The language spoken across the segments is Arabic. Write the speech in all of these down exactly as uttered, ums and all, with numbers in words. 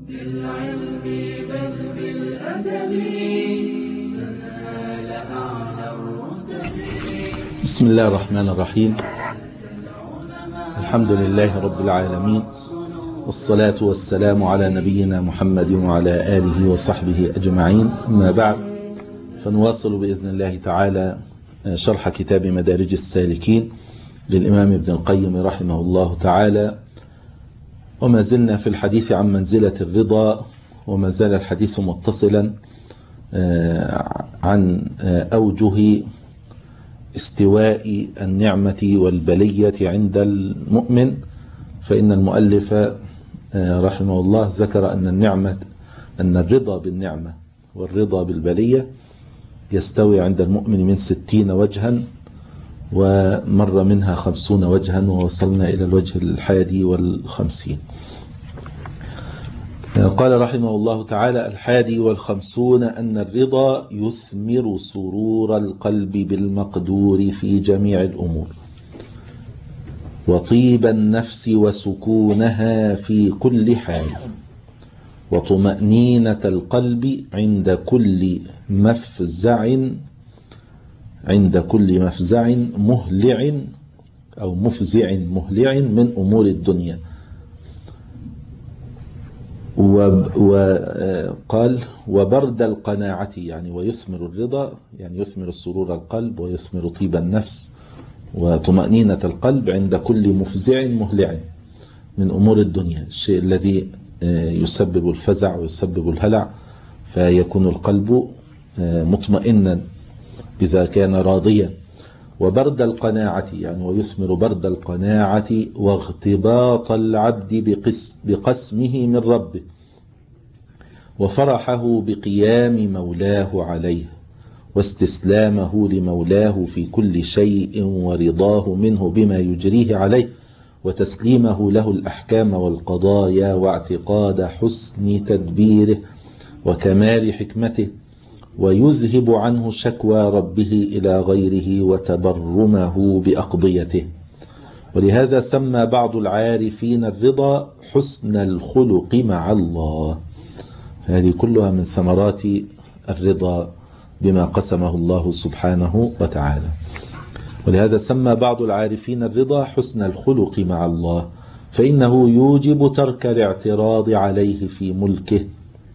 بالعلم بل بالأدب تنال أعلى الرتب. بسم الله الرحمن الرحيم. الحمد لله رب العالمين، والصلاة والسلام على نبينا محمد وعلى آله وصحبه أجمعين. أما بعد، فنواصل بإذن الله تعالى شرح كتاب مدارج السالكين للإمام ابن القيم رحمه الله تعالى، وما زلنا في الحديث عن منزلة الرضا، وما زال الحديث متصلا عن أوجه استواء النعمة والبلية عند المؤمن. فإن المؤلف رحمه الله ذكر أن النعمة أن الرضا بالنعمة والرضا بالبلية يستوي عند المؤمن من ستين وجها، ومر منها خمسون وجها، ووصلنا إلى الوجه الحادي والخمسين. قال رحمه الله تعالى: الحادي والخمسون أن الرضا يثمر سرور القلب بالمقدور في جميع الأمور، وطيب النفس وسكونها في كل حال، وطمأنينة القلب عند كل مفزع عند كل مفزع مهلع أو مفزع مهلع من أمور الدنيا. وقال وبرد القناعة، يعني ويثمر الرضا، يعني يثمر سرور القلب ويثمر طيب النفس وطمأنينة القلب عند كل مفزع مهلع من أمور الدنيا، الشيء الذي يسبب الفزع ويسبب الهلع، فيكون القلب مطمئنا إذا كان راضيا. وبرد القناعة، يعني ويثمر برد القناعة واغتباط العبد بقس بقسمه من ربه، وفرحه بقيام مولاه عليه، واستسلامه لمولاه في كل شيء، ورضاه منه بما يجريه عليه، وتسليمه له الأحكام والقضايا، واعتقاد حسن تدبيره وكمال حكمته، ويذهب عنه شكوى ربه إلى غيره وتبرمه بأقضيته. ولهذا سمى بعض العارفين الرضا حسن الخلق مع الله. هذه كلها من ثمرات الرضا بما قسمه الله سبحانه وتعالى. ولهذا سمى بعض العارفين الرضا حسن الخلق مع الله، فإنه يوجب ترك الاعتراض عليه في ملكه،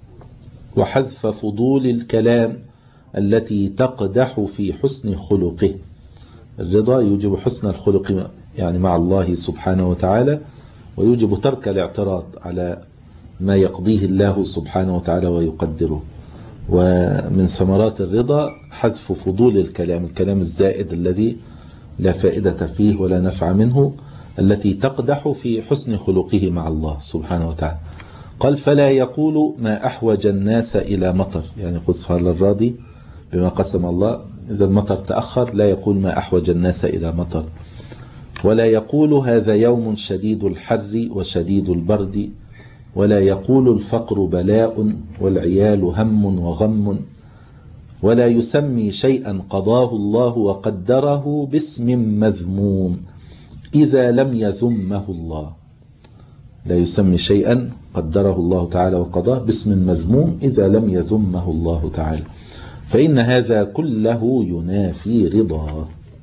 وحذف فضول الكلام التي تقدح في حسن خلقه. الرضا يوجب حسن الخلق يعني مع الله سبحانه وتعالى، ويوجب ترك الاعتراض على ما يقضيه الله سبحانه وتعالى ويقدره. ومن ثمرات الرضا حذف فضول الكلام، الكلام الزائد الذي لا فائدة فيه ولا نفع منه، التي تقدح في حسن خلقه مع الله سبحانه وتعالى. قال: فلا يقول ما أحوج الناس إلى مطر، يعني يقول سبحانه الراضي بما قسم الله، إذا المطر تأخر لا يقول ما أحوج الناس إلى مطر، ولا يقول هذا يوم شديد الحر وشديد البرد، ولا يقول الفقر بلاء والعيال هم وغم، ولا يسمي شيئا قضاه الله وقدره باسم مذموم إذا لم يذمه الله. لا يسمي شيئا قدره الله تعالى وقضاه باسم مذموم إذا لم يذمه الله تعالى، فإن هذا كله ينافي رضاه.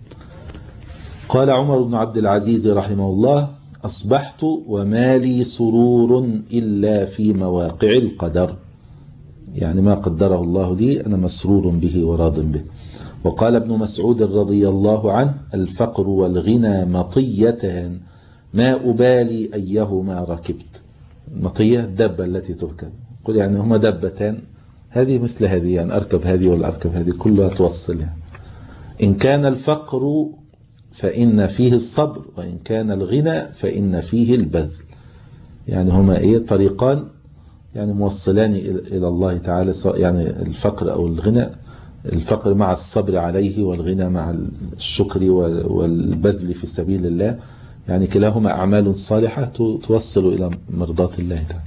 قال عمر بن عبد العزيز رحمه الله: أصبحت وما لي سرور إلا في مواقع القدر، يعني ما قدره الله لي أنا مسرور به وراض به. وقال ابن مسعود رضي الله عنه: الفقر والغنى مطيتان ما أبالي أيهما ركبت. المطية الدابة التي تركب، قل يعني هما دابتان، هذه مثل هذه، يعني أركب هذه ولا أركب هذه، كلها توصل يعني. إن كان الفقر فإن فيه الصبر، وإن كان الغنى فإن فيه البذل، يعني هما إيه طريقان يعني موصلان إلى الله تعالى، يعني الفقر أو الغنى، الفقر مع الصبر عليه، والغنى مع الشكر والبذل في سبيل الله، يعني كلاهما أعمال صالحة توصل إلى مرضاة الله تعالى.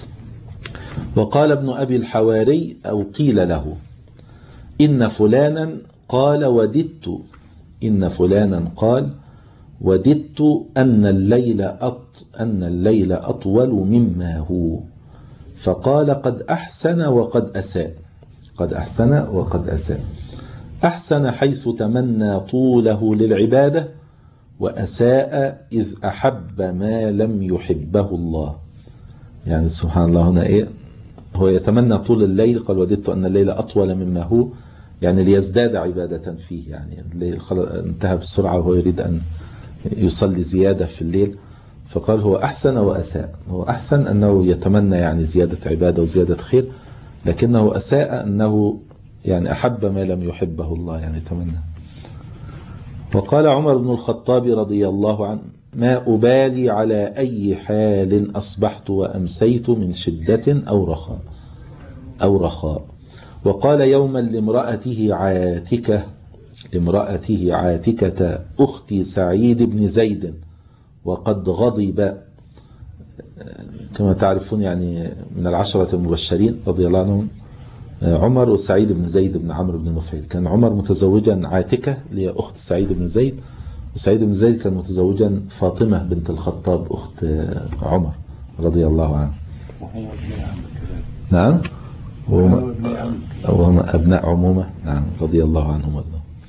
وقال ابن أبي الحواري أو قيل له: إن فلانا قال وددت إن فلانا قال وددت أن الليل أط أن الليل أطول مما هو، فقال قد أحسن وقد أساء. قد أحسن وقد أساء. أحسن حيث تمنى طوله للعبادة، وأساء إذ أحب ما لم يحبه الله. يعني سبحان الله هنا إيه، هو يتمنى طول الليل، قال وددت أن الليل أطول مما هو، يعني ليزداد عبادة فيه، يعني الليل انتهى بسرعة وهو يريد أن يصلي زيادة في الليل، فقال هو أحسن وأساء. هو أحسن أنه يتمنى يعني زيادة عبادة وزيادة خير، لكنه أساء أنه يعني أحب ما لم يحبه الله، يعني يتمنى. وقال عمر بن الخطاب رضي الله عنه ما أبالي على أي حال أصبحت وأمسيت من شدة أو رخاء أو رخاء. وقال يوما لامرأته عاتكة لامرأته عاتكة أختي سعيد بن زيد وقد غضب، كما تعرفون يعني من العشرة المبشرين رضي الله عنهم عمر وسعيد بن زيد بن عمرو بن نفيل. كان عمر متزوجا عاتكة اللي هي أخت سعيد بن زيد، وسعيد بن زيد كان متزوجا فاطمة بنت الخطاب أخت عمر رضي الله عنه. نعم، وهم أبناء عمومة، نعم رضي الله عنهم.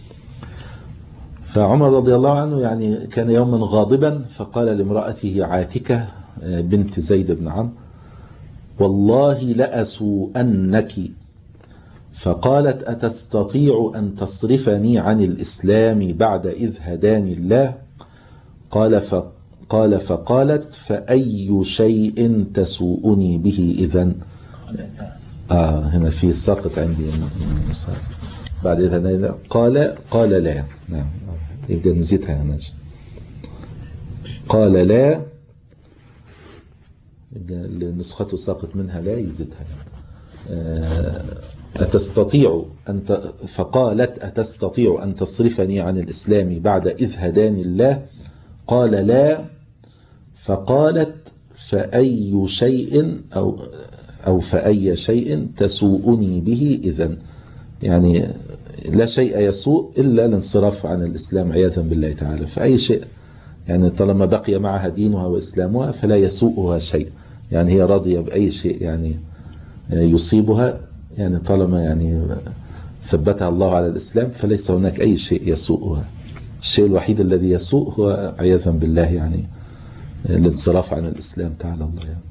فعمر رضي الله عنه يعني كان يوما غاضبا، فقال لامرأته عاتكة بنت زيد بن عمرو والله لأسوءنك. فقالت أتستطيع أن تصرفني عن الإسلام بعد إذ هداني الله؟ قال فقال فقالت فأي شيء تسوءني به إذن؟ آه هنا في السقط عندي بعد إذ هداني الله قال قال لا. نعم يبقى نزيدها هنا. قال لا، يبقى نسخته ساقط منها لا يزيدها. أتستطيع أن ت... فقالت أتستطيع أن تصرفني عن الإسلام بعد إذ هداني الله؟ قال لا. فقالت فأي شيء أو أو فأي شيء تسوءني به إذن؟ يعني لا شيء يسوء إلا الانصراف عن الإسلام عياذا بالله تعالى. فأي شيء يعني طالما بقي معها دينها وإسلامها فلا يسوءها شيء، يعني هي راضية بأي شيء يعني يصيبها، يعني طالما يعني ثبتها الله على الإسلام فليس هناك أي شيء يسوءها. الشيء الوحيد الذي يسوء هو عياذا بالله يعني الانصراف عن الإسلام تعالى الله. يعني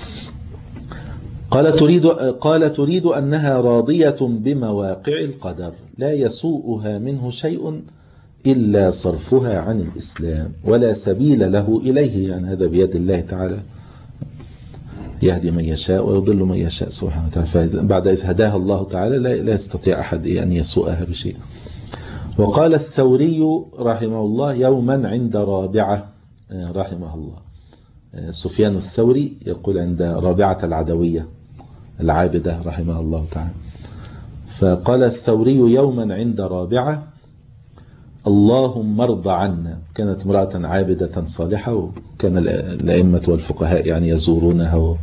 قال تريد قال تريد أنها راضية بمواقع القدر لا يسوءها منه شيء إلا صرفها عن الإسلام ولا سبيل له إليه، يعني هذا بيد الله تعالى يهدي من يشاء ويضل من يشاء سبحانه وتعالى. بعد إذ هداها الله تعالى لا يستطيع أحد أن يسوءها بشيء. وقال الثوري رحمه الله يوما عند رابعة رحمه الله، سفيان الثوري يقول عند رابعة العدوية العابدة رحمه الله تعالى، فقال الثوري يوما عند رابعة اللهم ارض عنا. كانت امرأة عابدة صالحة، وكان الأئمة والفقهاء يعني يزورونها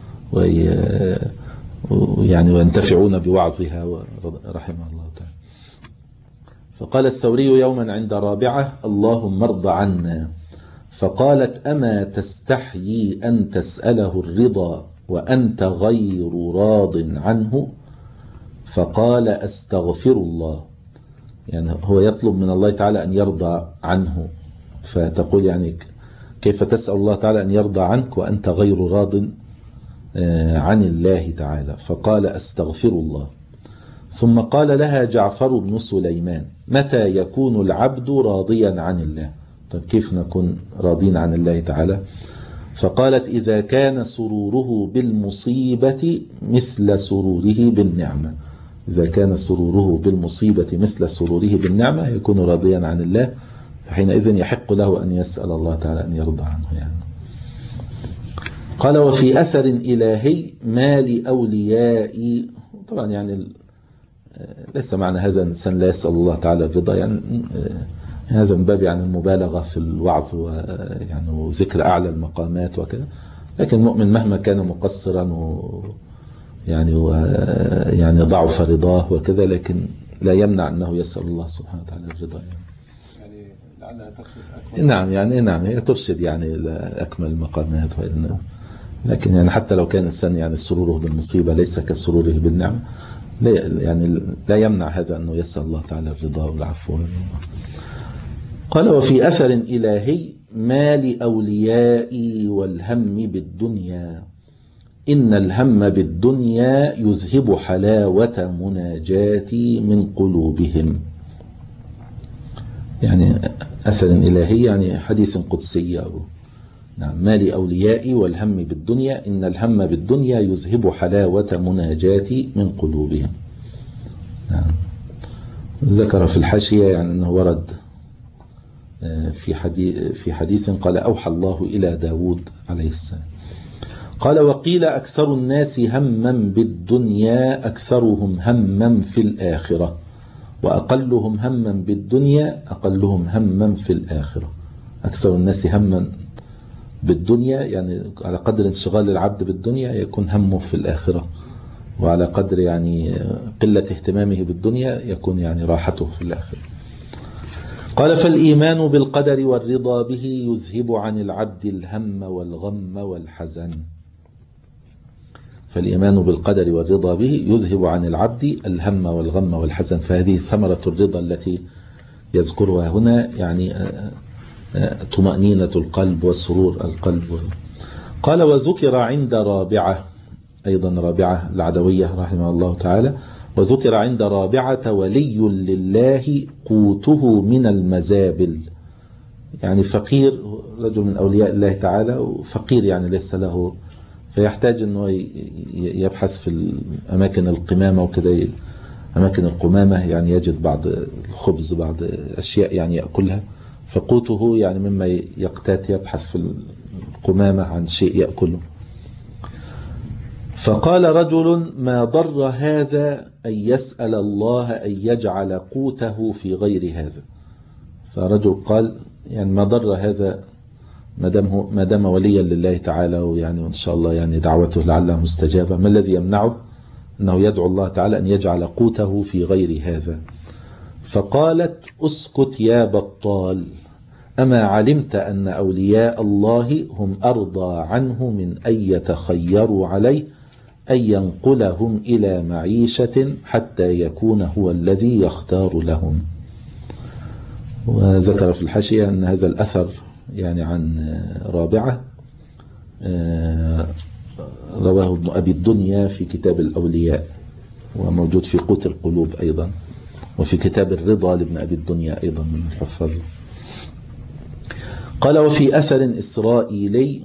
ويعني وينتفعون بوعظها رحمه الله تعالى. فقال الثوري يوما عند رابعة اللهم ارض عنا. فقالت أما تستحيي أن تسأله الرضا وأنت غير راض عنه؟ فقال أستغفر الله. يعني هو يطلب من الله تعالى أن يرضى عنه، فتقول يعني كيف تسأل الله تعالى أن يرضى عنك وأنت غير راض عن الله تعالى؟ فقال أستغفر الله. ثم قال لها جعفر بن سليمان متى يكون العبد راضيا عن الله؟ طيب كيف نكون راضين عن الله تعالى؟ فقالت إذا كان سروره بالمصيبة مثل سروره بالنعمة. إذا كان سروره بالمصيبة مثل سروره بالنعمة يكون راضيا عن الله، حينئذ يحق له أن يسأل الله تعالى أن يرضى عنه. يعني قال وفي أثر إلهي ما لأوليائي، طبعا يعني ليس معنى هذا الإنسان لا يسأل الله تعالى الرضا، يعني هذا من باب يعني المبالغة في الوعظ ويعني وذكر أعلى المقامات وكذا، لكن المؤمن مهما كان مقصرا و يعني يعني ضعف رضاه وكذا، لكن لا يمنع أنه يسأل الله سبحانه وتعالى الرضا. يعني, يعني لعلها ترشد. نعم يعني نعم هي ترشد يعني لأكمل المقامات، وإن لكن يعني حتى لو كان الإنسان يعني سروره بالمصيبة ليس كسروره بالنعمة، لا يعني لا يمنع هذا أنه يسأل الله تعالى الرضا والعفو. قال وفي أثر إلهي: ما لأوليائي والهم بالدنيا، إن الهم بالدنيا يذهب حلاوة مناجاتي من قلوبهم. يعني أثر إلهي يعني حديث قدسي أو نعم. ما لأوليائي والهم بالدنيا، إن الهم بالدنيا يذهب حلاوة مناجاتي من قلوبهم. نعم. ذكر في الحاشية يعني أنه ورد في حديث, في حديث قال: أوحى الله إلى داود عليه السلام قال: وقيل أكثر الناس هما بالدنيا أكثرهم هما في الآخرة، وأقلهم هما بالدنيا أقلهم هما في الآخرة. أكثر الناس هما بالدنيا يعني على قدر انشغال العبد بالدنيا يكون همه في الآخرة، وعلى قدر يعني قلة اهتمامه بالدنيا يكون يعني راحته في الآخرة. قال: فالإيمان بالقدر والرضا به يذهب عن العبد الهم والغم والحزن. فالإيمان بالقدر والرضا به يذهب عن العبد الهم والغم والحزن. فهذه ثمرة الرضا التي يذكرها هنا، يعني طمأنينة القلب وسرور القلب. قال: وذكر عند رابعة، أيضا رابعة العدوية رحمه الله تعالى، وذكر عند رابعة ولي لله قوته من المزابل. يعني فقير، رجل من أولياء الله تعالى فقير يعني ليس له، فيحتاج أنه يبحث في أماكن القمامة وكذا، أماكن القمامة يعني يجد بعض الخبز بعض أشياء يعني يأكلها، فقوته يعني مما يقتات يبحث في القمامة عن شيء يأكله. فقال رجل: ما ضر هذا أن يسأل الله أن يجعل قوته في غير هذا. فرجل قال: يعني ما ضر هذا ما دام وليا لله تعالى، ويعني وإن شاء الله يعني دعوته لعلها مستجابة، ما الذي يمنعه أنه يدعو الله تعالى أن يجعل قوته في غير هذا؟ فقالت: اسكت يا بطال، أما علمت أن أولياء الله هم أرضى عنه من أن يتخيروا عليه أن ينقلهم إلى معيشة حتى يكون هو الذي يختار لهم. وذكر في الحاشية أن هذا الأثر يعني عن رابعة رواه ابن أبي الدنيا في كتاب الأولياء، وموجود في قوت القلوب أيضا، وفي كتاب الرضا لابن أبي الدنيا أيضا من الحفاظ. قال: وفي أثر إسرائيلي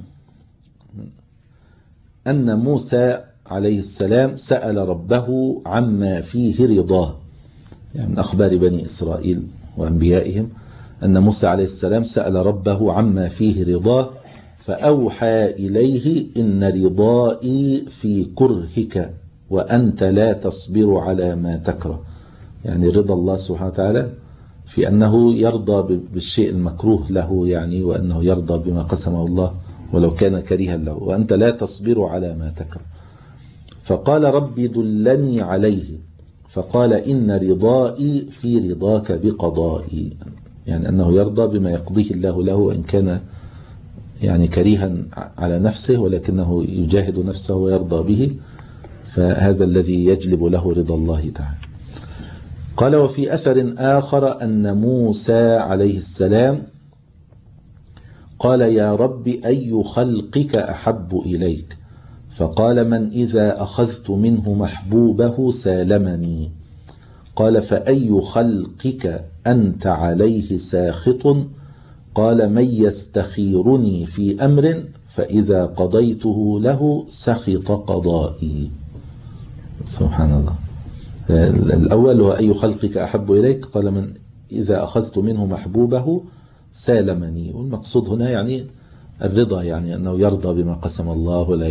أن موسى عليه السلام سأل ربه عما فيه رضاه، يعني من أخبار بني إسرائيل وأنبيائهم أن موسى عليه السلام سأل ربه عما فيه رضاه، فأوحى إليه: إن رضائي في كرهك وأنت لا تصبر على ما تكره. يعني رضا الله سبحانه وتعالى في أنه يرضى بالشيء المكروه له، يعني وأنه يرضى بما قسمه الله ولو كان كريها له، وأنت لا تصبر على ما تكره. فقال: رب دلني عليه. فقال: إن رضائي في رضاك بقضائي، يعني أنه يرضى بما يقضيه الله له وإن كان يعني كريها على نفسه، ولكنه يجاهد نفسه ويرضى به، فهذا الذي يجلب له رضا الله تعالى. قال: وفي أثر آخر أن موسى عليه السلام قال: يا رب أي خلقك أحب إليك؟ فقال: من إذا أخذت منه محبوبه سالمني. قال: فأي خلقك أنت عليه ساخط؟ قال: من يستخيرني في أمر فإذا قضيته له سخط قضائي. سبحان الله. الأول هو أي خلقك أحب إليك؟ قال: من إذا أخذت منه محبوبه سالمني. والمقصود هنا يعني الرضا، يعني أنه يرضى بما قسم الله ولا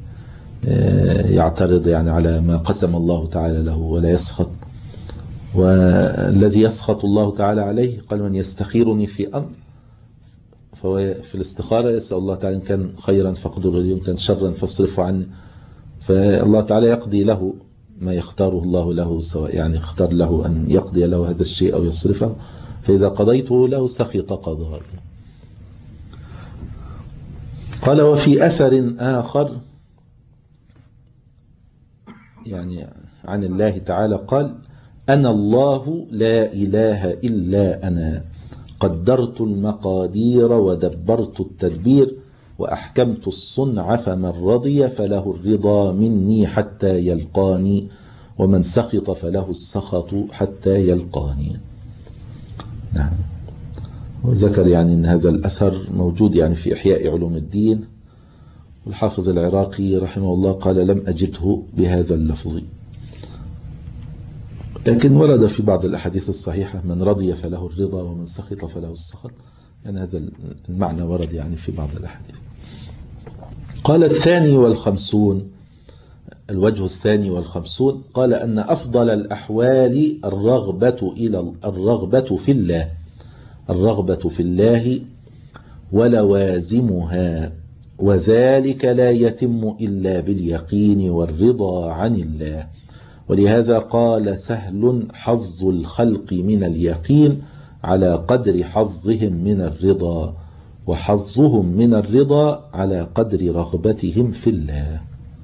يعترض يعني على ما قسم الله تعالى له ولا يسخط. والذي يسخط الله تعالى عليه قال: من يستخيرني في أمر، فهو في الاستخارة يسأل الله تعالى إن كان خيرا فاقدر لي وإن كان شرا فاصرفه عني، فالله تعالى يقضي له ما يختاره الله له، سواء يعني اختار له أن يقضي له هذا الشيء أو يصرفه، فإذا قضيته له سخط قضائي. قال وفي أثر آخر يعني عن الله تعالى قال أنا الله لا إله إلا أنا قدرت المقادير ودبرت التدبير وأحكمت الصنع فمن رضي فله الرضا مني حتى يلقاني ومن سخط فله السخط حتى يلقاني. نعم. وذكر يعني أن هذا الأثر موجود يعني في إحياء علوم الدين، والحافظ العراقي رحمه الله قال لم أجده بهذا اللفظ، لكن ورد في بعض الأحاديث الصحيحة من رضي فله الرضا ومن سخط فله السخط، يعني هذا المعنى ورد يعني في بعض الأحاديث. قال الثاني والخمسون، الوجه الثاني والخمسون، قال أن أفضل الأحوال الرغبة إلى الرغبة في الله الرغبة في الله ولوازمها، وذلك لا يتم إلا باليقين والرضا عن الله. ولهذا قال سهل حظ الخلق من اليقين على قدر حظهم من الرضا، وحظهم من الرضا على قدر رغبتهم في الله.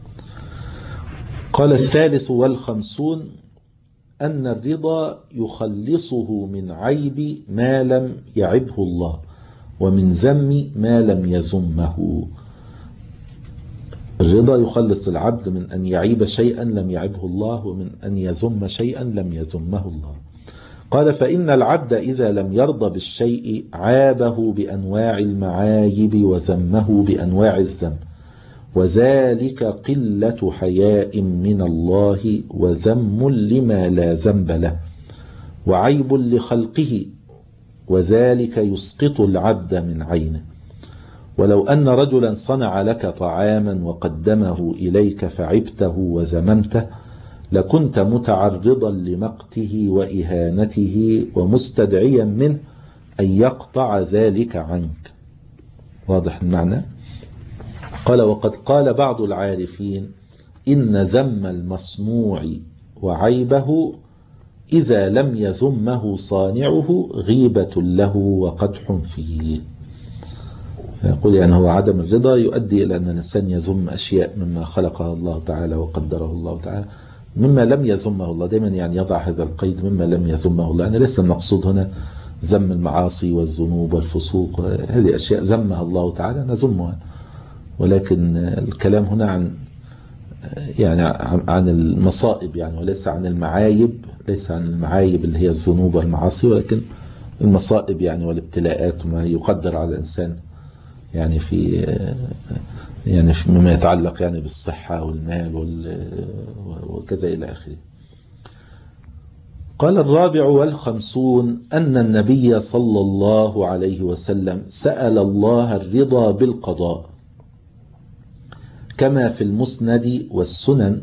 قال الثالث والخمسون أن الرضا يخلصه من عيب ما لم يعبه الله ومن ذم ما لم يذمه. الرضا يخلص العبد من أن يعيب شيئا لم يعبه الله ومن أن يذم شيئا لم يذمه الله. قال فإن العبد إذا لم يرضى بالشيء عابه بأنواع المعايب وذمه بأنواع الذم، وذلك قلة حياء من الله وذم لما لا ذنب له وعيب لخلقه، وذلك يسقط العبد من عينه. ولو أن رجلا صنع لك طعاما وقدمه إليك فعبته وذممته لكنت متعرضا لمقته وإهانته ومستدعيا منه أن يقطع ذلك عنك. واضح المعنى؟ قال وقد قال بعض العارفين إن ذم المصنوع وعيبه إذا لم يذمه صانعه غيبة له وقدح فيه. فيقول يعني هو عدم الرضا يؤدي إلى أن الإنسان يذم أشياء مما خلقها الله تعالى وقدره الله تعالى مما لم يذمه الله. دائما يعني يضع هذا القيد مما لم يذمه الله، يعني ليس المقصود هنا ذم المعاصي والذنوب والفسوق، هذه أشياء ذمها الله تعالى نذمها، ولكن الكلام هنا عن يعني عن المصائب يعني، وليس عن المعايب، ليس عن المعايب اللي هي الذنوب والمعاصي، ولكن المصائب يعني والابتلاءات وما يقدر على الإنسان يعني في يعني مما يتعلق يعني بالصحة والمال وكذا إلى آخره. قال الرابع والخمسون أن النبي صلى الله عليه وسلم سأل الله الرضا بالقضاء كما في المسند والسنن.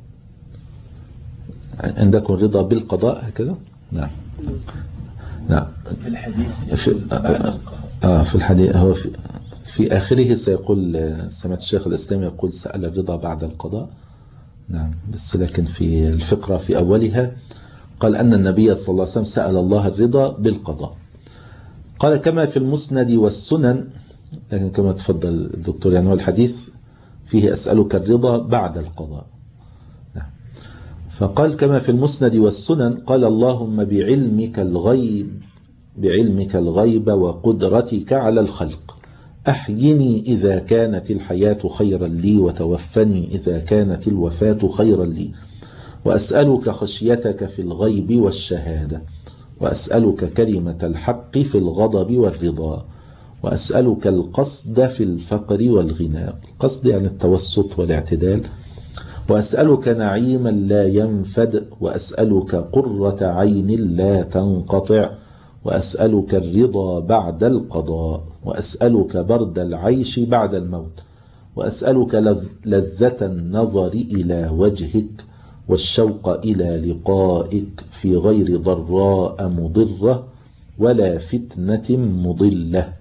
عندكم رضا بالقضاء هكذا؟ نعم نعم في الحديث في, آه في الحديث هو في, في آخره سيقول سمعت الشيخ الإسلامي يقول سأل الرضا بعد القضاء. نعم، بس لكن في الفقرة في أولها قال أن النبي صلى الله عليه وسلم سأل الله الرضا بالقضاء. قال كما في المسند والسنن، لكن كما تفضل الدكتور يعني هو الحديث فيه أسألك الرضا بعد القضاء. نعم. فقال كما في المسند والسنن قال اللهم بعلمك الغيب بعلمك الغيب وقدرتك على الخلق أحيني إذا كانت الحياة خيرا لي وتوفني إذا كانت الوفاة خيرا لي، وأسألك خشيتك في الغيب والشهادة، وأسألك كلمة الحق في الغضب والرضا، وأسألك القصد في الفقر والغنى، القصد يعني التوسط والاعتدال، وأسألك نعيما لا ينفد، وأسألك قرة عين لا تنقطع، وأسألك الرضا بعد القضاء، وأسألك برد العيش بعد الموت، وأسألك لذة النظر إلى وجهك والشوق إلى لقائك في غير ضراء مضرة ولا فتنة مضلة.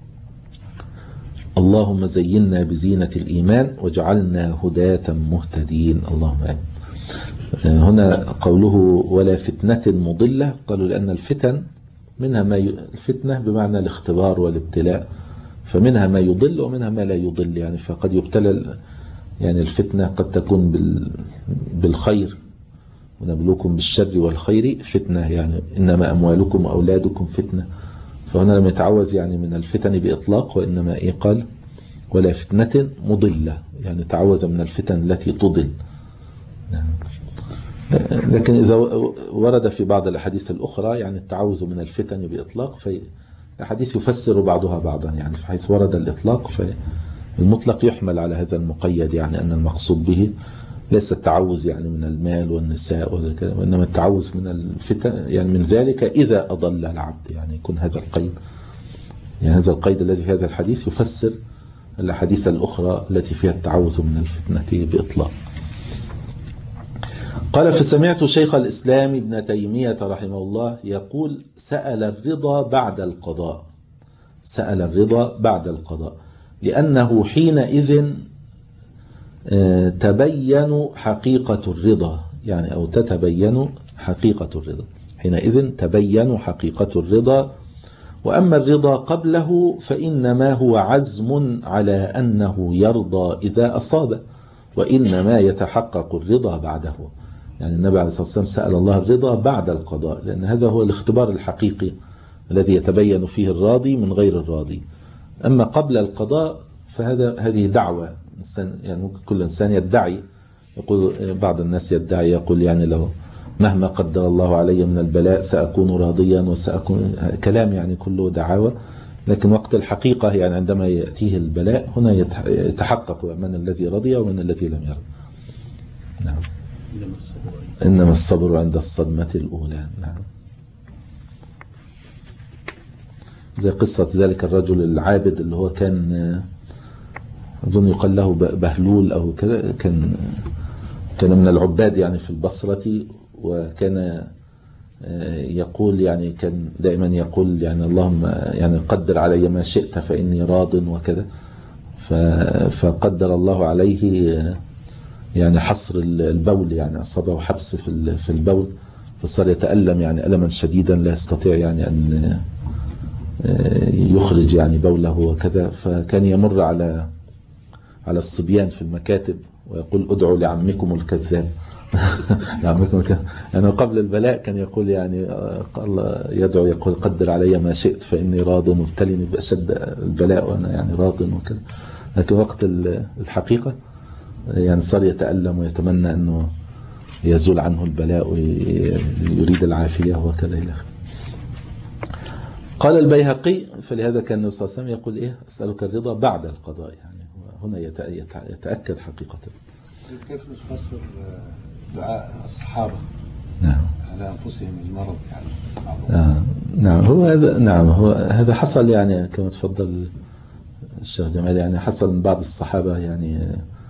اللهم زينا بزينة الإيمان واجعلنا هداة مهتدين. اللهم آمين. هنا قوله ولا فتنة مضلة، قالوا لأن الفتن منها ما ي... الفتنة بمعنى الاختبار والابتلاء، فمنها ما يضل ومنها ما لا يضل يعني. فقد يبتلى يعني الفتنة قد تكون بالخير، ونبلوكم بالشر والخير فتنة يعني إنما أموالكم وأولادكم فتنة. فهنا لم يتعوذ يعني من الفتن بإطلاق، وإنما إيه قال ولا فتنة مضلة، يعني تعوذ من الفتن التي تضل. لكن إذا ورد في بعض الأحاديث الأخرى يعني التعوذ من الفتن بإطلاق، فالحديث يفسر بعضها بعضا يعني. فحيث ورد الإطلاق فالمطلق يحمل على هذا المقيد، يعني أن المقصود به ليس التعوذ يعني من المال والنساء وإنما التعوذ من الفتن يعني من ذلك إذا أضل العبد، يعني يكون هذا القيد، يعني هذا القيد الذي في هذا الحديث يفسر الأحاديث الأخرى التي فيها التعوذ من الفتنة بإطلاق. قال فسمعت شيخ الإسلام ابن تيمية رحمه الله يقول سأل الرضا بعد القضاء، سأل الرضا بعد القضاء لأنه حينئذ تبين حقيقة الرضا، يعني أو تتبين حقيقة الرضا، حينئذ تبين حقيقة الرضا. وأما الرضا قبله فإنما هو عزم على أنه يرضى إذا أصاب، وإنما يتحقق الرضا بعده. يعني النبي عليه الصلاة والسلام سأل الله الرضا بعد القضاء، لأن هذا هو الاختبار الحقيقي الذي يتبين فيه الراضي من غير الراضي. أما قبل القضاء فهذا هذه دعوة يعني ممكن كل إنسان يدعي، يقول بعض الناس يدعي يقول يعني لو مهما قدر الله علي من البلاء سأكون راضيا وسأكون، كلام يعني كله دعاوى. لكن وقت الحقيقة يعني عندما يأتيه البلاء هنا يتحقق من الذي رضي ومن الذي لم يرضى. نعم. إنما الصبر عند الصدمة الأولى. نعم. زي قصة ذلك الرجل العابد اللي هو كان أظن يقال له بهلول أو كذا، كان كان من العباد يعني في البصرة، وكان يقول يعني كان دائما يقول يعني اللهم يعني قدر علي ما شئت فإني راض وكذا. فقدر الله عليه يعني حصر البول، يعني أصابه حبس في في البول، فصار يتألم يعني ألما شديدا لا يستطيع يعني أن يخرج يعني بوله وكذا. فكان يمر على على الصبيان في المكاتب ويقول ادعوا لعمكم الكذاب. لعمكم الكذاب يعني قبل البلاء كان يقول يعني يدعو يقول قدر علي ما شئت فإني راض وابتلني بأشد البلاء وأنا يعني راض وكذا. لكن وقت الحقيقة يعني صار يتألم ويتمنى أنه يزول عنه البلاء ويريد العافية وكذا. قال البيهقي فلهذا كان النبي صلى الله عليه وسلم يقول إيه أسألك الرضا بعد القضاء، يعني هنا يتأكد حقيقة. كيف نفسر دعاء الصحابة نعم على أنفسهم المرض يعني آه. نعم هو هذا نعم هو هذا حصل يعني كما تفضل الشيخ جمال، يعني حصل من بعض الصحابة يعني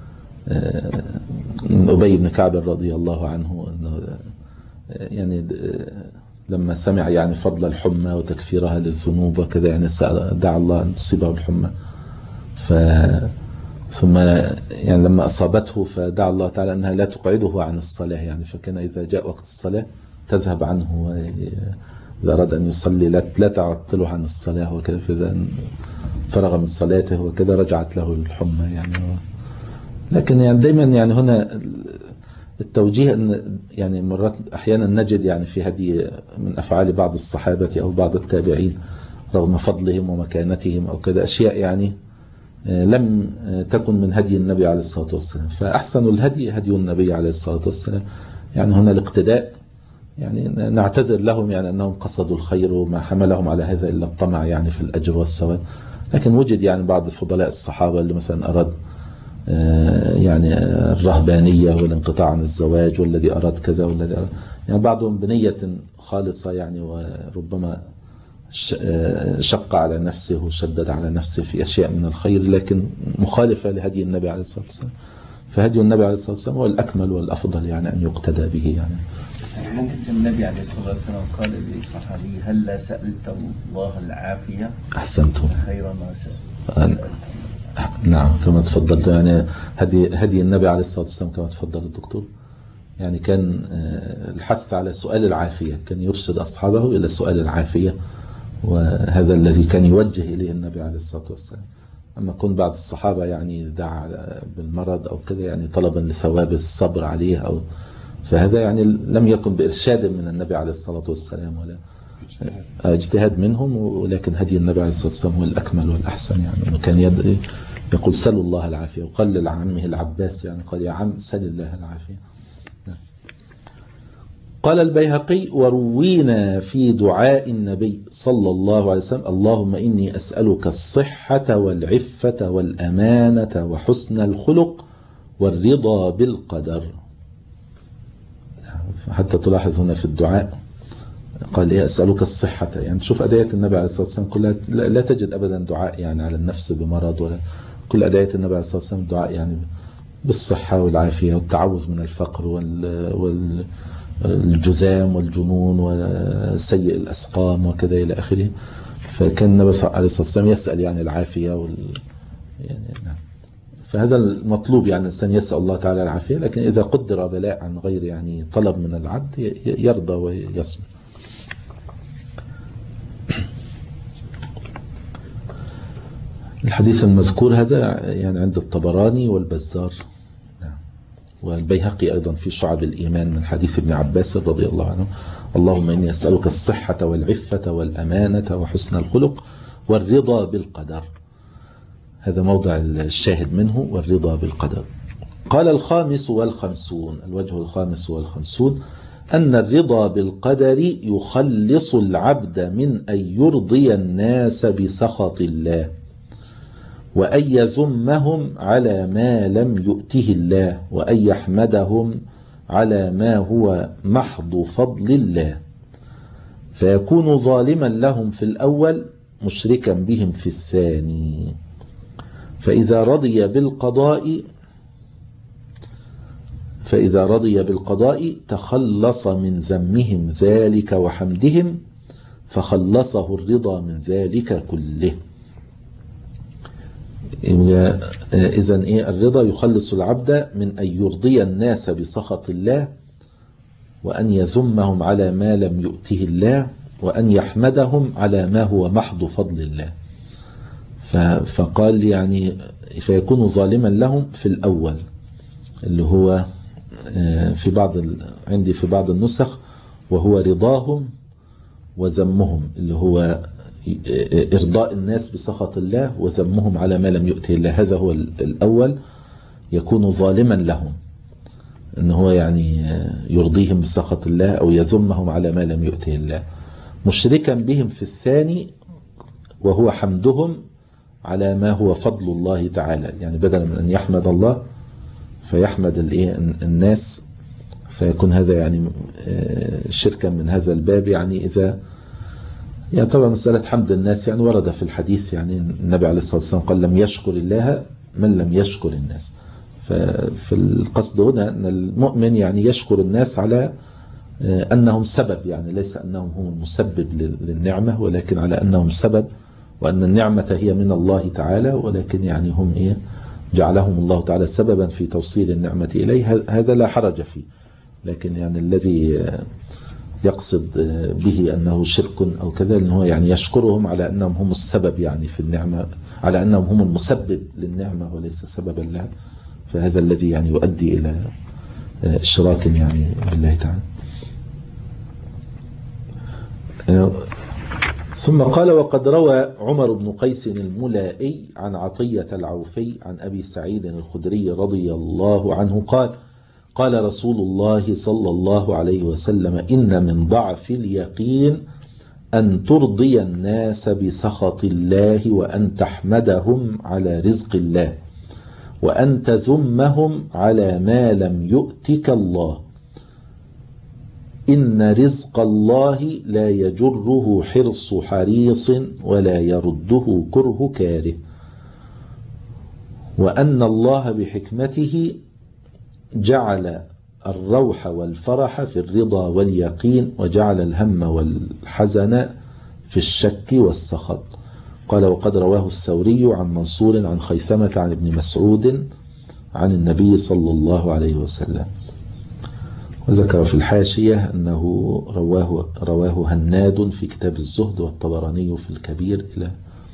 من أبي بن كعب رضي الله عنه أنه يعني لما سمع يعني فضل الحمى وتكفيرها للذنوب وكذا يعني دعا الله أن تصيبه الحمى. ف ثم يعني لما أصابته فدعا الله تعالى أنها لا تقعده عن الصلاة، يعني فكان إذا جاء وقت الصلاة تذهب عنه، إذا أراد أن يصلي لا تعطله عن الصلاة وكذا. فإذا فرغ من صلاته وكذا رجعت له الحمى يعني. لكن يعني دايما يعني هنا التوجيه أن يعني مرات أحيانا نجد يعني في هذه من أفعال بعض الصحابة أو بعض التابعين رغم فضلهم ومكانتهم أو كذا أشياء يعني لم تكن من هدي النبي عليه الصلاة والسلام. فأحسن الهدي هدي النبي عليه الصلاة والسلام، يعني هنا الاقتداء، يعني نعتذر لهم يعني أنهم قصدوا الخير وما حملهم على هذا إلا الطمع يعني في الأجر والثواب. لكن وجد يعني بعض فضلاء الصحابة اللي مثلا أراد يعني الرهبانية والانقطاع عن الزواج، والذي أراد كذا والذي أراد يعني بعضهم بنية خالصة يعني، وربما شق على نفسه وشدد على نفسه في أشياء من الخير لكن مخالفة لهدي النبي عليه الصلاة والسلام. فهدي النبي عليه الصلاة والسلام هو الأكمل والأفضل يعني أن يقتدى به يعني. من اسم النبي عليه الصلاة والسلام قال لصحابي هل سألت الله العافية؟ أحسنتم خير ما سألت. نعم كما تفضلت يعني هدي هدي النبي عليه الصلاة والسلام كما تفضل الدكتور، يعني كان الحث على سؤال العافية، كان يرشد أصحابه إلى سؤال العافية وهذا الذي كان يوجه إليه النبي عليه الصلاة والسلام. أما كن بعض الصحابة يعني دعا بالمرض أو كده يعني طلبا لثواب الصبر عليه أو فهذا يعني لم يكن بإرشاد من النبي عليه الصلاة والسلام ولا اجتهاد منهم، ولكن هدي النبي عليه الصلاة والسلام هو الأكمل والأحسن. يعني كان يد يقول سلوا الله العافية، وقال لعمه العباس يعني قال يا عم سل الله العافية. قال البيهقي وروينا في دعاء النبي صلى الله عليه وسلم اللهم إني أسألك الصحة والعفة والأمانة وحسن الخلق والرضا بالقدر. حتى تلاحظ هنا في الدعاء قال إيه أسألك الصحة، يعني تشوف أدعية النبي عليه الصلاة والسلام كلها لا تجد أبدا دعاء يعني على النفس بمرض، ولا كل أدعية النبي عليه الصلاة والسلام دعاء يعني بالصحة والعافية والتعوذ من الفقر وال والجذام والجنون وسيء الأسقام وكذا إلى آخره. فكان النبي عليه الصلاة والسلام يسأل يعني العافية وال... يعني نعم. فهذا المطلوب يعني الإنسان يسأل الله تعالى العافية، لكن إذا قدر بلاء عن غير يعني طلب من العبد يرضى ويصبر. الحديث المذكور هذا يعني عند الطبراني والبزار والبيهقي أيضا في شعب الإيمان من حديث ابن عباس رضي الله عنه اللهم إني أسألك الصحة والعفة والأمانة وحسن الخلق والرضا بالقدر. هذا موضع الشاهد منه والرضا بالقدر. قال الخامس والخمسون، الوجه الخامس والخمسون أن الرضا بالقدر يخلص العبد من أن يرضي الناس بسخط الله، وأن يذمهم على ما لم يؤته الله، وأن يحمدهم على ما هو محض فضل الله، فيكون ظالما لهم في الأول مشركا بهم في الثاني. فإذا رضي بالقضاء فإذا رضي بالقضاء تخلص من ذمهم ذلك وحمدهم، فخلصه الرضا من ذلك كله. إذن إيه الرضا يخلص العبد من أن يرضي الناس بسخط الله، وأن يذمهم على ما لم يؤته الله، وأن يحمدهم على ما هو محض فضل الله. فقال يعني فيكون ظالما لهم في الأول اللي هو في بعض عندي في بعض النسخ وهو رضاهم وذمهم، اللي هو إرضاء الناس بسخط الله وذمهم على ما لم يؤته الله. هذا هو الأول، يكون ظالما لهم إن هو يعني يرضيهم بسخط الله أو يذمهم على ما لم يؤته الله. مشركا بهم في الثاني وهو حمدهم على ما هو فضل الله تعالى، يعني بدلا من أن يحمد الله فيحمد الناس، فيكون هذا يعني شركا من هذا الباب. يعني إذا يعني طبعا مسألة حمد الناس يعني ورد في الحديث، يعني النبي عليه الصلاة والسلام قال لم يشكر الله من لم يشكر الناس. ففي القصد هنا أن المؤمن يعني يشكر الناس على أنهم سبب، يعني ليس أنهم هم المسبب للنعمة، ولكن على أنهم سبب، وأن النعمة هي من الله تعالى، ولكن يعني هم إيه جعلهم الله تعالى سببا في توصيل النعمة إليه. هذا لا حرج فيه، لكن يعني الذي يقصد به أنه شرك أو كذا أنه يعني يشكرهم على أنهم هم السبب يعني في النعمة، على أنهم هم المسبب للنعمة وليس سببا لها، فهذا الذي يعني يؤدي إلى اشراك يعني بالله تعالى. ثم قال وقد روى عمر بن قيس الملائي عن عطية العوفي عن أبي سعيد الخدري رضي الله عنه قال قال رسول الله صلى الله عليه وسلم إن من ضعف اليقين أن ترضي الناس بسخط الله، وأن تحمدهم على رزق الله، وأن تذمهم على ما لم يؤتك الله. إن رزق الله لا يجره حرص حريص ولا يرده كره كاره، وأن الله بحكمته جعل الروح والفرح في الرضا واليقين، وجعل الهم والحزن في الشك والسخط. قال وقد رواه الثوري عن منصور عن خيثمة عن ابن مسعود عن النبي صلى الله عليه وسلم. وذكر في الحاشية أنه رواه, رواه هناد في كتاب الزهد، والطبراني في الكبير، إلى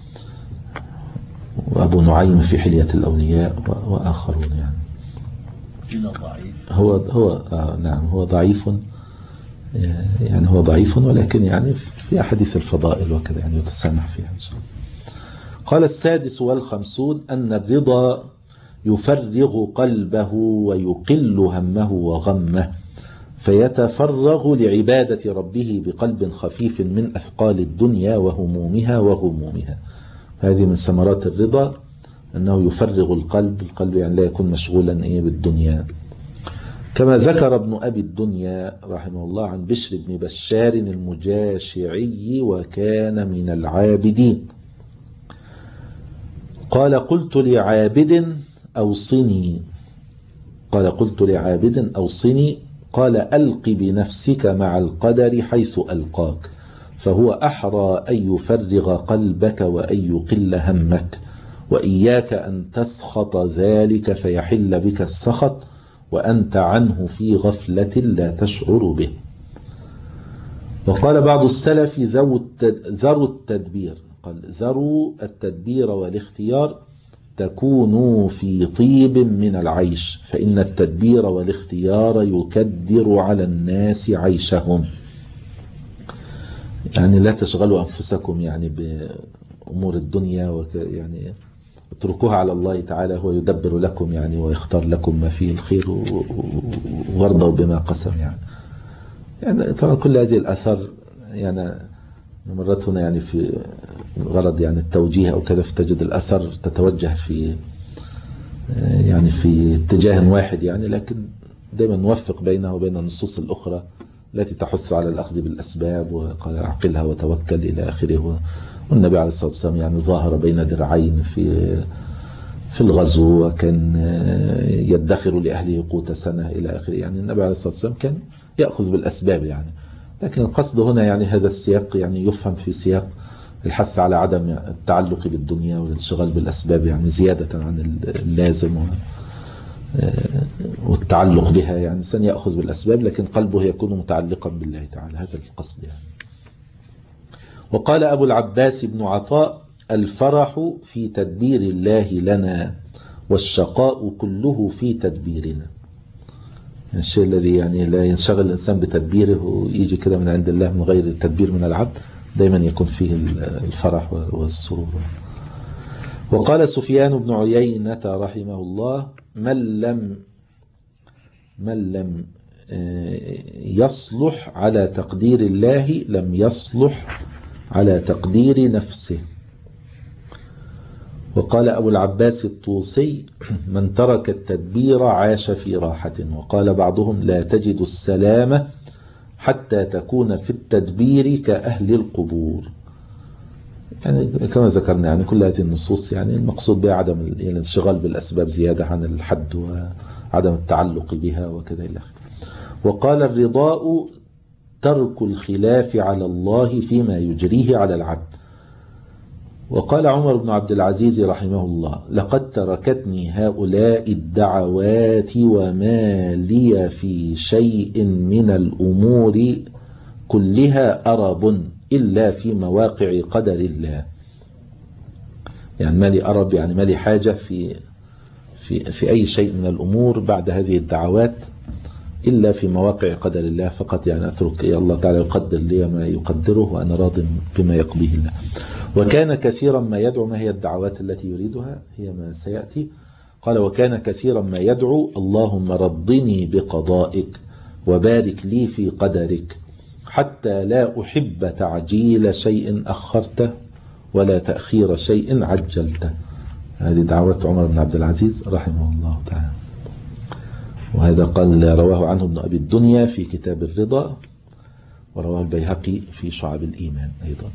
وأبو نعيم في حلية الأولياء وآخرون يعني. إلى ضعيف. هو هو آه نعم هو ضعيف، يعني هو ضعيف، ولكن يعني في أحاديث الفضائل وكذا يعني يتسامح فيها إن شاء الله. قال السادس والخمسون أن الرضا يفرغ قلبه ويقل همه وغمه، فيتفرغ لعبادة ربه بقلب خفيف من أثقال الدنيا وهمومها وغمومها. هذه من ثمرات الرضا، أنه يفرغ القلب، القلب يعني لا يكون مشغولا إيه بالدنيا. كما ذكر ابن أبي الدنيا رحمه الله عن بشر بن بشار المجاشعي، وكان من العابدين، قال قلت لعابد أوصني قال قلت لعابد أوصني قال ألق بنفسك مع القدر حيث ألقاك، فهو أحرى أن يفرغ قلبك وأن يقل همك، وإياك أن تسخط ذلك فيحل بك السخط وأنت عنه في غفلة لا تشعر به. وقال بعض السلف ذروا التدبير، قال ذروا التدبير والاختيار تكونوا في طيب من العيش، فإن التدبير والاختيار يكدر على الناس عيشهم. يعني لا تشغلوا أنفسكم يعني بأمور الدنيا، وك يعني اتركوها على الله تعالى، هو يدبر لكم يعني ويختار لكم ما فيه الخير، وارضوا بما قسم يعني. يعني طبعا كل هذه الآثار يعني مرات هنا يعني في غرض يعني التوجيه أو كذا، فتجد الأثر تتوجه في يعني في اتجاه واحد يعني، لكن دائما نوفق بينه وبين النصوص الأخرى التي تحث على الأخذ بالأسباب، وقال اعقلها وتوكل إلى آخره. والنبي عليه الصلاة والسلام يعني ظاهر بين درعين في في الغزو، وكان يدخر لأهله قوت سنة إلى آخره. يعني النبي عليه الصلاة والسلام كان يأخذ بالأسباب يعني، لكن القصد هنا يعني هذا السياق يعني يفهم في سياق الحث على عدم التعلق بالدنيا والانشغال بالأسباب، يعني زيادة عن اللازم والتعلق بها. يعني الإنسان يأخذ بالأسباب لكن قلبه يكون متعلقا بالله تعالى، هذا القصد يعني. وقال أبو العباس بن عطاء: الفرح في تدبير الله لنا، والشقاء كله في تدبيرنا. الشيء الذي يعني لا ينشغل الإنسان بتدبيره ويجي كده من عند الله من غير التدبير من العبد، دايما يكون فيه الفرح والسرور. وقال سفيان بن عيينة رحمه الله: من لم من لم يصلح على تقدير الله لم يصلح على تقدير نفسه. وقال أبو العباس الطوسي: من ترك التدبير عاش في راحة. وقال بعضهم: لا تجد السلامة حتى تكون في التدبير كأهل القبور. يعني كما ذكرنا يعني كل هذه النصوص يعني المقصود بها عدم الانشغال بالأسباب زيادة عن الحد، وعدم التعلق بها وكذا إلى آخره. وقال: الرضاء ترك الخلاف على الله فيما يجريه على العبد. وقال عمر بن عبد العزيز رحمه الله: لقد تركتني هؤلاء الدعوات وما لي في شيء من الأمور كلها أرب إلا في مواقع قدر الله. يعني ما لي أرب يعني ما لي حاجة في في في أي شيء من الأمور بعد هذه الدعوات إلا في مواقع قدر الله فقط. يعني أترك الله تعالى يقدر لي ما يقدره وأنا راض بما يقضيه الله. وكان كثيرا ما يدعو، ما هي الدعوات التي يريدها هي ما سيأتي. قال: وكان كثيرا ما يدعو: اللهم رضني بقضائك وبارك لي في قدرك، حتى لا أحب تعجيل شيء أخرته ولا تأخير شيء عجلته. هذه دعوة عمر بن عبد العزيز رحمه الله تعالى. وهذا قال رواه عنه ابن أبي الدنيا في كتاب الرضا، ورواه البيهقي في شعب الإيمان أيضا.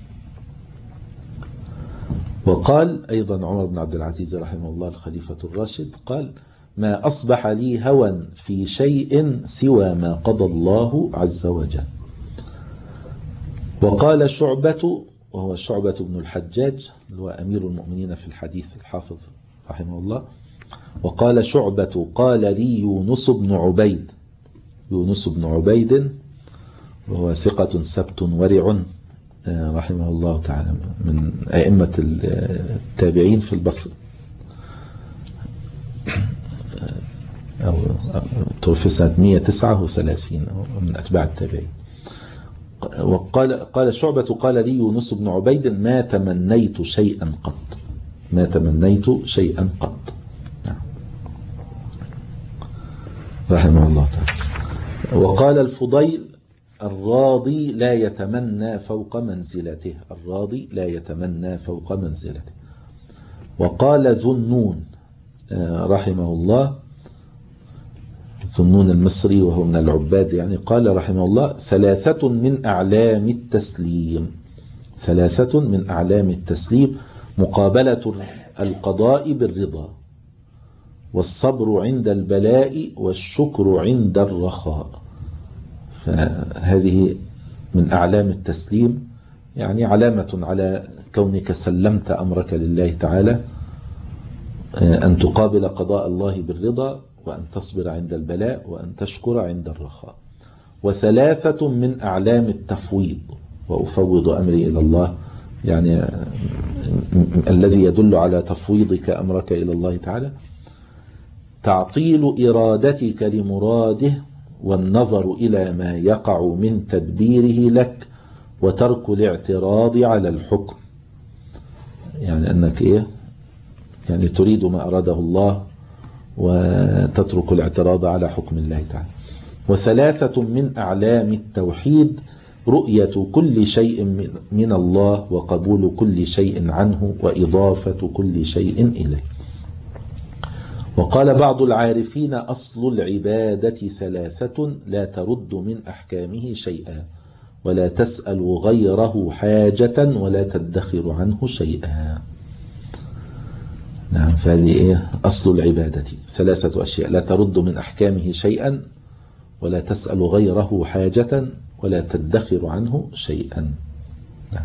وقال أيضا عمر بن عبد العزيز رحمه الله الخليفة الراشد: قال: ما أصبح لي هوى في شيء سوى ما قضى الله عز وجل. وقال شعبة، وهو شعبة بن الحجاج هو أمير المؤمنين في الحديث الحافظ رحمه الله: وقال شعبة: قال لي يونس بن عبيد: يونس بن عبيد، وهو ثقة سبت ورع رحمه الله تعالى، من أئمة التابعين في البصرة، أو توفي سنة مئة وتسعة وثلاثين، من أتباع التابعين. وقال قال شعبة قال لي يونس بن عبيد ما تمنيت شيئا قط، ما تمنيت شيئا قط. رحمه الله تعالى. وقال الفضيل الراضي لا يتمنى فوق منزلته، الراضي لا يتمنى فوق منزلته. وقال ذنون رحمه الله، ذنون المصري وهو من العباد يعني، قال رحمه الله ثلاثة من أعلام التسليم، ثلاثة من أعلام التسليم مقابلة القضاء بالرضا، والصبر عند البلاء، والشكر عند الرخاء. فهذه من أعلام التسليم، يعني علامة على كونك سلمت أمرك لله تعالى، أن تقابل قضاء الله بالرضا، وأن تصبر عند البلاء، وأن تشكر عند الرخاء. وثلاثة من أعلام التفويض، وأفوض أمري إلى الله، يعني الذي يدل على تفويضك أمرك إلى الله تعالى تعطيل إرادتك لمراده، والنظر إلى ما يقع من تدبيره لك، وترك الاعتراض على الحكم. يعني أنك إيه؟ يعني تريد ما أراده الله، وتترك الاعتراض على حكم الله تعالى. وثلاثة من أعلام التوحيد رؤية كل شيء من الله، وقبول كل شيء عنه، وإضافة كل شيء إليه. وقال بعض العارفين أصل العبادة ثلاثة لا ترد من أحكامه شيئا، ولا تسأل غيره حاجة، ولا تدخر عنه شيئا. نعم، فهذه إيه؟ أصل العبادة ثلاثة أشياء لا ترد من أحكامه شيئا، ولا تسأل غيره حاجة، ولا تدخر عنه شيئا. نعم.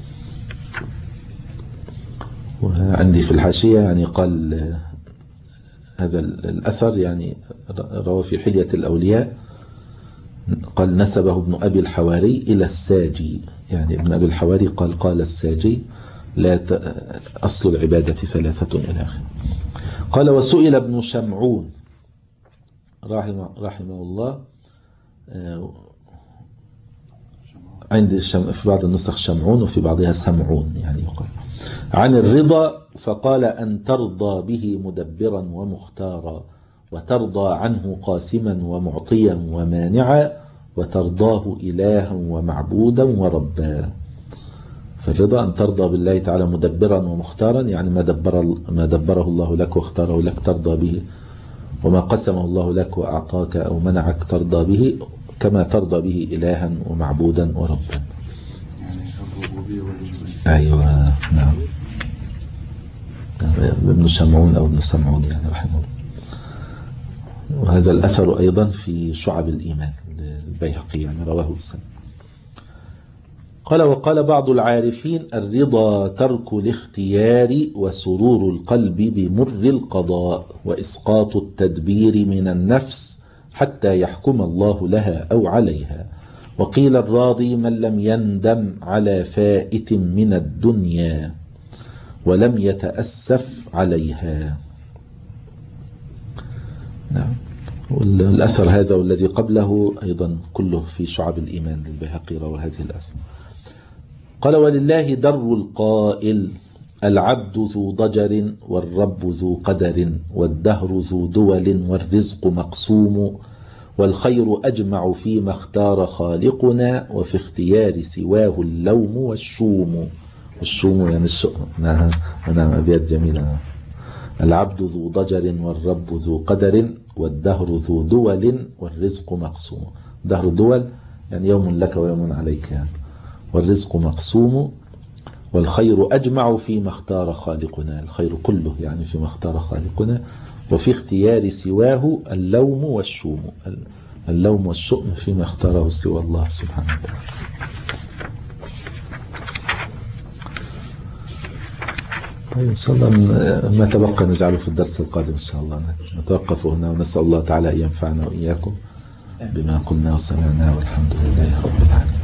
وعندي في الحاشية يعني قال هذا الأثر، يعني روى في حلية الأولياء، قال نسبه ابن أبي الحواري إلى الساجي، يعني ابن أبي الحواري قال قال الساجي لا ت... أصل العبادة ثلاثة إلى آخره. قال وسئل ابن شمعون رحمه, رحمه الله، عند الشم... في بعض النسخ شمعون، وفي بعضها سمعون يعني يقال، عن الرضا، فقال أن ترضى به مدبرا ومختارا، وترضى عنه قاسما ومعطيا ومانعا، وترضاه إلها ومعبودا وربا. فالرضا أن ترضى بالله تعالى مدبرا ومختارا، يعني ما دبر ما دبره الله لك واختاره لك ترضى به، وما قسمه الله لك وأعطاك أو منعك ترضى به، كما ترضى به إلها ومعبودا وربا. أيوة، نعم، ابن شمعون أو ابن سمعون يعني رحمه الله. وهذا الأثر أيضا في شعب الإيمان البيهقي، يعني رواه بسند. قال وقال بعض العارفين الرضا ترك الاختيار، وسرور القلب بمر القضاء، وإسقاط التدبير من النفس حتى يحكم الله لها أو عليها. وقيل الراضي من لم يندم على فائت من الدنيا، ولم يتأسف عليها. نعم. والأثر هذا والذي قبله أيضا كله في شعب الإيمان للبيهقي، روى هذه الأثر. قال ولله در القائل العبد ذو ضجر، والرب ذو قدر، والدهر ذو دول، والرزق مقسوم، والخير أجمع فيما اختار خالقنا، وفي اختيار سواه اللوم والشوم. والشوم يعني الشؤم. نعم، أبيات جميلة. العبد ذو ضجر، والرب ذو قدر، والدهر ذو دول، والرزق مقسوم. دهر دول يعني يوم لك ويوم عليك يعني. والرزق مقسوم، والخير أجمع فيما اختار خالقنا، الخير كله يعني فيما اختار خالقنا. وفي اختيار سواه اللوم والشوم، اللوم والشؤم فيما اختاره سوى الله سبحانه وتعالى. طيب إن شاء الله ما تبقى نجعله في الدرس القادم إن شاء الله. نتوقف هنا ونسأل الله تعالى أن ينفعنا وإياكم بما قلنا وسمعنا، والحمد لله رب العالمين.